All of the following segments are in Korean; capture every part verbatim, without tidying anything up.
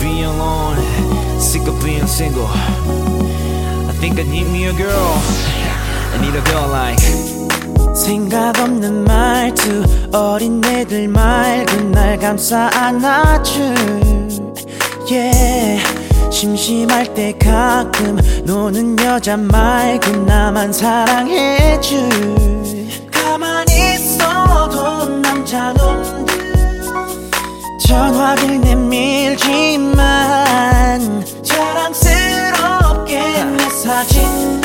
be alone, sick of being single. I think I need me a girl. I need a girl like. 생각 없는 말투 어린애들 맑은 날 감싸 안아줄 yeah. 심심할 때 가끔 노는 여자 말고 나만 사랑해줄 가만히 있어도 남자놈들 전화를 내밀지만 자랑스럽게 내 사진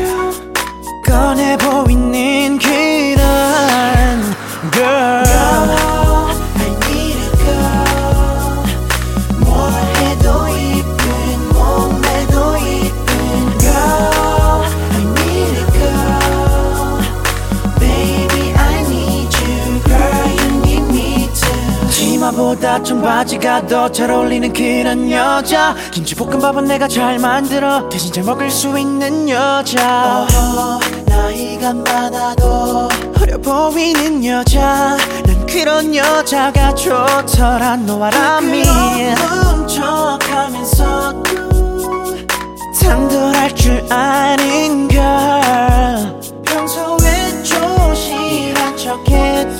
꺼내 보이는 그런 girl, girl I need a girl 뭘 해도 이쁜 몸매도 이쁜 girl I need a girl baby I need you girl you need me too 치마보다 청바지가 더 잘 어울리는 그런 여자 김치볶음밥은 내가 잘 만들어 대신 잘 먹을 수 있는 여자 oh, 나이가 많아도 어려 보이는 여자 난 그런 여자가 좋더라 너와라미 부끄러운 척하면서도 당돌할 줄 아는 걸 평소에 조심한 척해도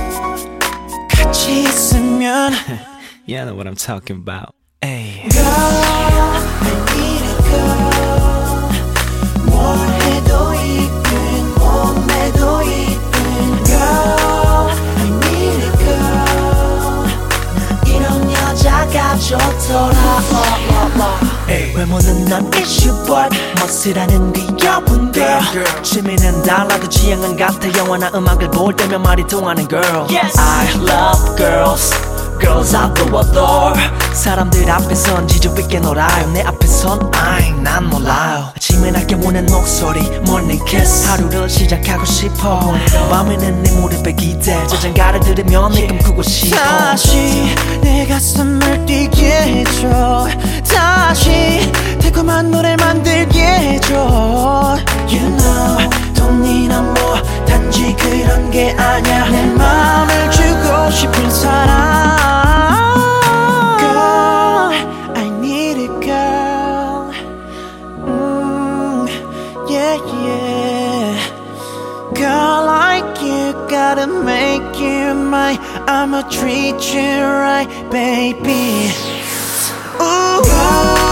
같이 있으면 You know what I'm talking about. Ay. Girl, I need a girl 뭘 해도 이쁜 몸매도 이쁜 Girl, I need a girl 나 이런 여자가 좋더라 외모는 넌 issue but 멋이라는 귀여운 girl 취미는 달라도 취향은 같아 영화나 음악을 볼 때면 말이 통하는 girl yes. I love girls Girls I do adore 사람들 앞에선 지저 있게 놀아요 내 앞에선 아잉 난 몰라요 아침에 낮게 오는 목소리 morning kiss 하루를 시작하고 싶어 밤에는 내 무릎에 기대 자장가를 들으면 내 꿈꾸고 싶어 다시 내 가슴을 뛰게 해줘 다시 달콤한 노래 만들게 해줘 You know 돈이나 뭐 단지 그런 게 아냐 내 마음을 주고 싶은 사람 Girl like you gotta make you mine I'ma treat you right baby Ooh.